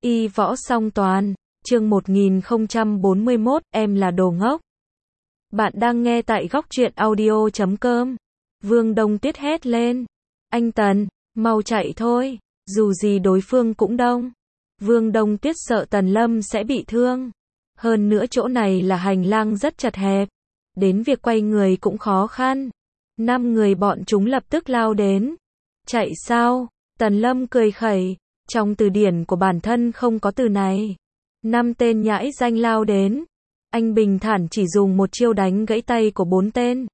Y võ song toàn, chương 1041, em là đồ ngốc. Bạn đang nghe tại góc truyện audio.com. Vương Đông Tuyết hét lên. Anh Tần, mau chạy thôi, dù gì đối phương cũng đông. Vương Đông Tuyết sợ Tần Lâm sẽ bị thương. Hơn nữa chỗ này là hành lang rất chật hẹp. Đến việc quay người cũng khó khăn. 5 người bọn chúng lập tức lao đến. Chạy sao? Tần Lâm cười khẩy. Trong từ điển của bản thân không có từ này. 5 tên nhãi danh lao đến. Anh bình thản chỉ dùng một chiêu đánh gãy tay của 4 tên.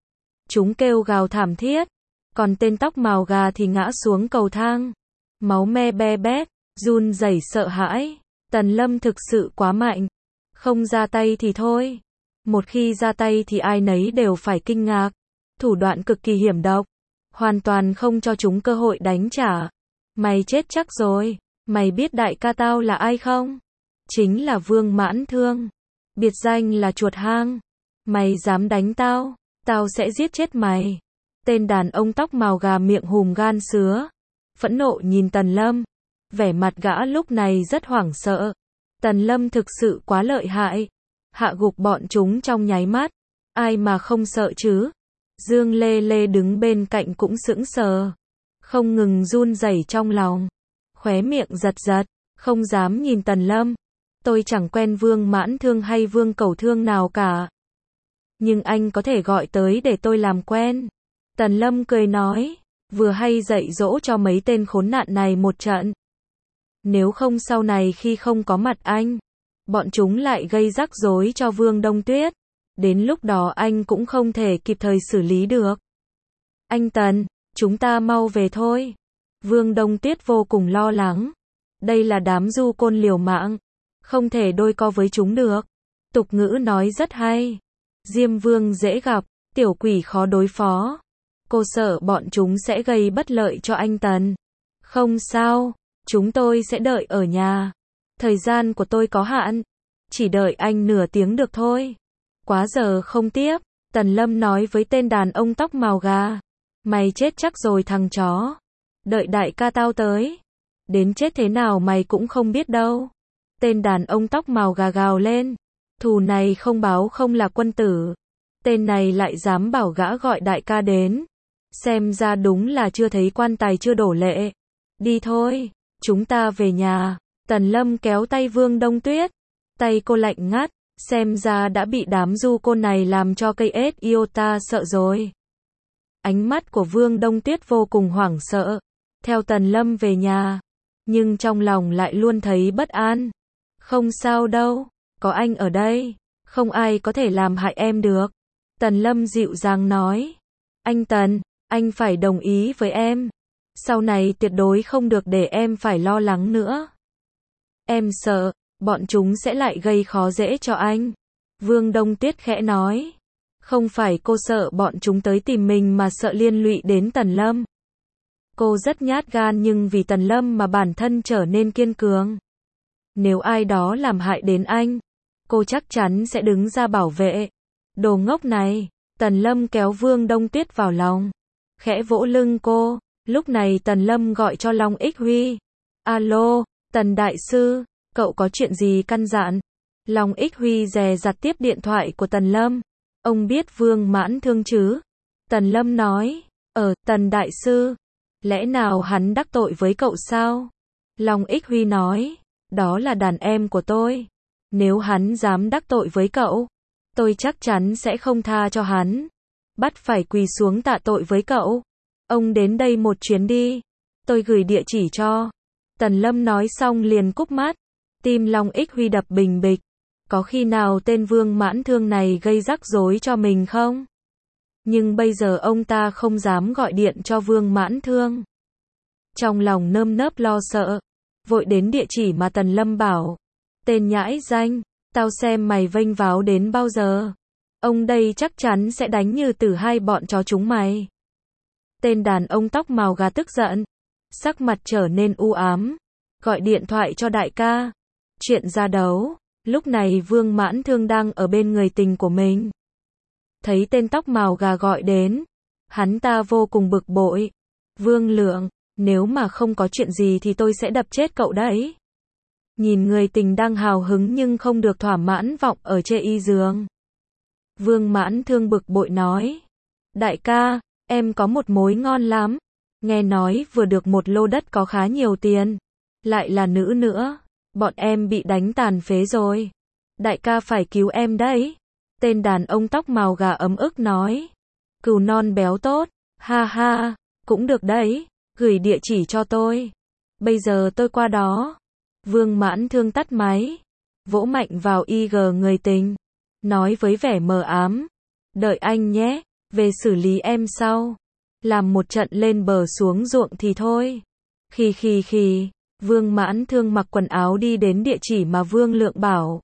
Chúng kêu gào thảm thiết. Còn tên tóc màu gà thì ngã xuống cầu thang. Máu me be bét, run rẩy sợ hãi. Tần Lâm thực sự quá mạnh. Không ra tay thì thôi. Một khi ra tay thì ai nấy đều phải kinh ngạc. Thủ đoạn cực kỳ hiểm độc. Hoàn toàn không cho chúng cơ hội đánh trả. Mày chết chắc rồi. Mày biết đại ca tao là ai không? Chính là Vương Mãn Thương. Biệt danh là chuột hang. Mày dám đánh tao, tao sẽ giết chết mày. Tên đàn ông tóc màu gà miệng hùm gan sứa. Phẫn nộ nhìn Tần Lâm. Vẻ mặt gã lúc này rất hoảng sợ. Tần Lâm thực sự quá lợi hại. Hạ gục bọn chúng trong nháy mắt. Ai mà không sợ chứ? Dương Lê Lê đứng bên cạnh cũng sững sờ. Không ngừng run rẩy trong lòng. Khóe miệng giật giật. Không dám nhìn Tần Lâm. Tôi chẳng quen Vương Mãn Thương hay Vương Cẩu Thương nào cả. Nhưng anh có thể gọi tới để tôi làm quen. Tần Lâm cười nói. Vừa hay dạy dỗ cho mấy tên khốn nạn này một trận. Nếu không sau này khi không có mặt anh, bọn chúng lại gây rắc rối cho Vương Đông Tuyết. Đến lúc đó anh cũng không thể kịp thời xử lý được. Anh Tần, chúng ta mau về thôi. Vương Đông Tuyết vô cùng lo lắng. Đây là đám du côn liều mạng. Không thể đôi co với chúng được. Tục ngữ nói rất hay. Diêm Vương dễ gặp, tiểu quỷ khó đối phó. Cô sợ bọn chúng sẽ gây bất lợi cho anh Tần. Không sao, chúng tôi sẽ đợi ở nhà. Thời gian của tôi có hạn. Chỉ đợi anh nửa tiếng được thôi. Quá giờ không tiếp. Tần Lâm nói với tên đàn ông tóc màu gà. Mày chết chắc rồi thằng chó. Đợi đại ca tao tới. Đến chết thế nào mày cũng không biết đâu. Tên đàn ông tóc màu gà gào lên. Thù này không báo không là quân tử. Tên này lại dám bảo gã gọi đại ca đến. Xem ra đúng là chưa thấy quan tài chưa đổ lệ. Đi thôi, chúng ta về nhà. Tần Lâm kéo tay Vương Đông Tuyết. Tay cô lạnh ngắt. Xem ra đã bị đám du côn này làm cho cây ết iota sợ rồi. Ánh mắt của Vương Đông Tuyết vô cùng hoảng sợ. Theo Tần Lâm về nhà. Nhưng trong lòng lại luôn thấy bất an. Không sao đâu, có anh ở đây. Không ai có thể làm hại em được. Tần Lâm dịu dàng nói. Anh Tần, anh phải đồng ý với em. Sau này tuyệt đối không được để em phải lo lắng nữa. Em sợ, bọn chúng sẽ lại gây khó dễ cho anh. Vương Đông Tuyết khẽ nói. Không phải cô sợ bọn chúng tới tìm mình mà sợ liên lụy đến Tần Lâm. Cô rất nhát gan nhưng vì Tần Lâm mà bản thân trở nên kiên cường. Nếu ai đó làm hại đến anh, cô chắc chắn sẽ đứng ra bảo vệ. Đồ ngốc này. Tần Lâm kéo Vương Đông Tuyết vào lòng. Khẽ vỗ lưng cô. Lúc này Tần Lâm gọi cho Long Ích Huy. Alo, Tần Đại Sư, cậu có chuyện gì căn dặn? Long Ích Huy dè dặt tiếp điện thoại của Tần Lâm. Ông biết Vương Mãn Thương chứ? Tần Lâm nói. Tần Đại Sư. Lẽ nào hắn đắc tội với cậu sao? Long Ích Huy nói. Đó là đàn em của tôi. Nếu hắn dám đắc tội với cậu, tôi chắc chắn sẽ không tha cho hắn. Bắt phải quỳ xuống tạ tội với cậu. Ông đến đây một chuyến đi. Tôi gửi địa chỉ cho. Tần Lâm nói xong liền cúp mắt. Tim Long Ích Huy đập bình bịch. Có khi nào tên Vương Mãn Thương này gây rắc rối cho mình không? Nhưng bây giờ ông ta không dám gọi điện cho Vương Mãn Thương. Trong lòng nơm nớp lo sợ. Vội đến địa chỉ mà Tần Lâm bảo. Tên nhãi danh, tao xem mày vênh váo đến bao giờ. Ông đây chắc chắn sẽ đánh như tử hai bọn chó chúng mày. Tên đàn ông tóc màu gà tức giận. Sắc mặt trở nên u ám. Gọi điện thoại cho đại ca. Chuyện ra đấu. Lúc này Vương Mãn Thương đang ở bên người tình của mình. Thấy tên tóc màu gà gọi đến. Hắn ta vô cùng bực bội. Vương Lượng, nếu mà không có chuyện gì thì tôi sẽ đập chết cậu đấy. nhìn người tình đang hào hứng nhưng không được thỏa mãn vọng ở chê y giường. Vương Mãn Thương bực bội nói, đại ca, em có một mối ngon lắm, nghe nói vừa được một lô đất có khá nhiều tiền, lại là nữ nữa, bọn em bị đánh tàn phế rồi, đại ca phải cứu em đấy. Tên đàn ông tóc màu gà ấm ức nói, cừu non béo tốt, ha ha, cũng được đấy, gửi địa chỉ cho tôi, bây giờ tôi qua đó. Vương Mãn Thương tắt máy, vỗ mạnh vào IG người tình, nói với vẻ mờ ám, đợi anh nhé, về xử lý em sau, làm một trận lên bờ xuống ruộng thì thôi. Khì, Vương Mãn Thương mặc quần áo đi đến địa chỉ mà Vương Lượng bảo,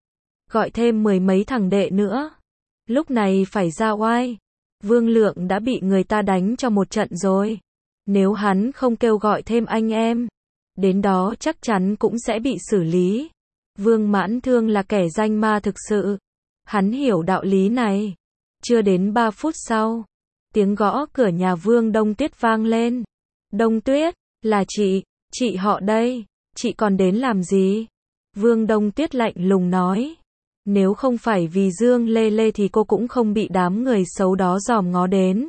gọi thêm 10 mấy thằng đệ nữa, lúc này phải ra oai, Vương Lượng đã bị người ta đánh cho một trận rồi, nếu hắn không kêu gọi thêm anh em, đến đó chắc chắn cũng sẽ bị xử lý. Vương Mãn Thương là kẻ danh ma thực sự, hắn hiểu đạo lý này. Chưa đến 3 phút sau, tiếng gõ cửa nhà Vương Đông Tuyết vang lên. Đông Tuyết, là chị họ đây, chị còn đến làm gì? Vương Đông Tuyết lạnh lùng nói, nếu không phải vì Dương Lê Lê thì cô cũng không bị đám người xấu đó dòm ngó đến.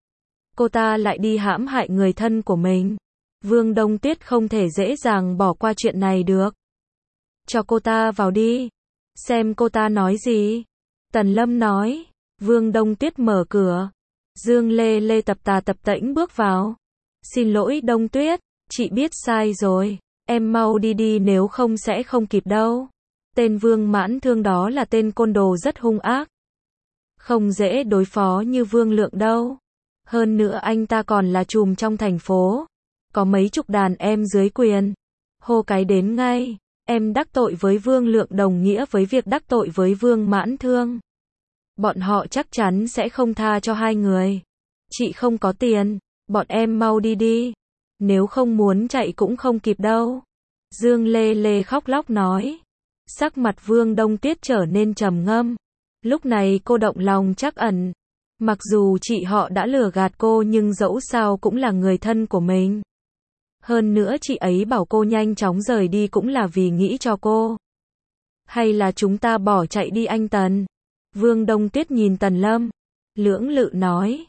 Cô ta lại đi hãm hại người thân của mình. Vương Đông Tuyết không thể dễ dàng bỏ qua chuyện này được. Cho cô ta vào đi, xem cô ta nói gì. Tần Lâm nói. Vương Đông Tuyết mở cửa. Dương Lê Lê tập tà tập tễnh bước vào. Xin lỗi Đông Tuyết, chị biết sai rồi, em mau đi nếu không sẽ không kịp đâu. Tên Vương Mãn Thương đó là tên côn đồ rất hung ác. Không dễ đối phó như Vương Lượng đâu. Hơn nữa anh ta còn là trùm trong thành phố. Có mấy chục đàn em dưới quyền. Hô cái đến ngay. Em đắc tội với Vương Lượng đồng nghĩa với việc đắc tội với Vương Mãn Thương. Bọn họ chắc chắn sẽ không tha cho hai người. Chị không có tiền. Bọn em mau đi. Nếu không muốn chạy cũng không kịp đâu. Dương Lê Lê khóc lóc nói. Sắc mặt Vương Đông Tuyết trở nên trầm ngâm. Lúc này cô động lòng trắc ẩn. Mặc dù chị họ đã lừa gạt cô nhưng dẫu sao cũng là người thân của mình. Hơn nữa chị ấy bảo cô nhanh chóng rời đi cũng là vì nghĩ cho cô. Hay là chúng ta bỏ chạy đi anh Tần? Vương Đông Tuyết nhìn Tần Lâm. Lưỡng lự nói.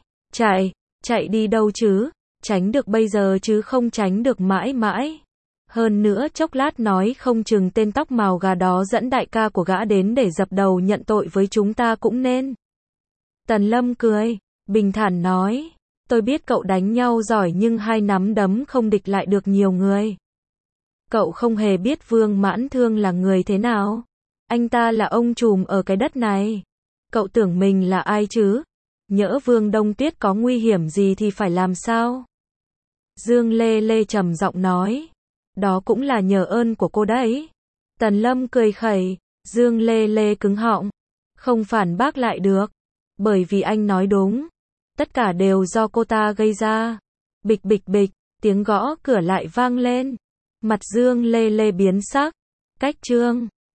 Chạy đi đâu chứ? Tránh được bây giờ chứ không tránh được mãi mãi. Hơn nữa chốc lát nói không chừng tên tóc màu gà đó dẫn đại ca của gã đến để dập đầu nhận tội với chúng ta cũng nên. Tần Lâm cười, bình thản nói. Tôi biết cậu đánh nhau giỏi nhưng hai nắm đấm không địch lại được nhiều người. Cậu không hề biết Vương Mãn Thương là người thế nào. Anh ta là ông trùm ở cái đất này. Cậu tưởng mình là ai chứ? Nhỡ Vương Đông Tuyết có nguy hiểm gì thì phải làm sao? Dương Lê Lê trầm giọng nói. Đó cũng là nhờ ơn của cô đấy. Tần Lâm cười khẩy. Dương Lê Lê cứng họng. Không phản bác lại được. Bởi vì anh nói đúng. Tất cả đều do cô ta gây ra. Bịch, tiếng gõ cửa lại vang lên. Mặt Dương Lê Lê biến sắc. Cách chương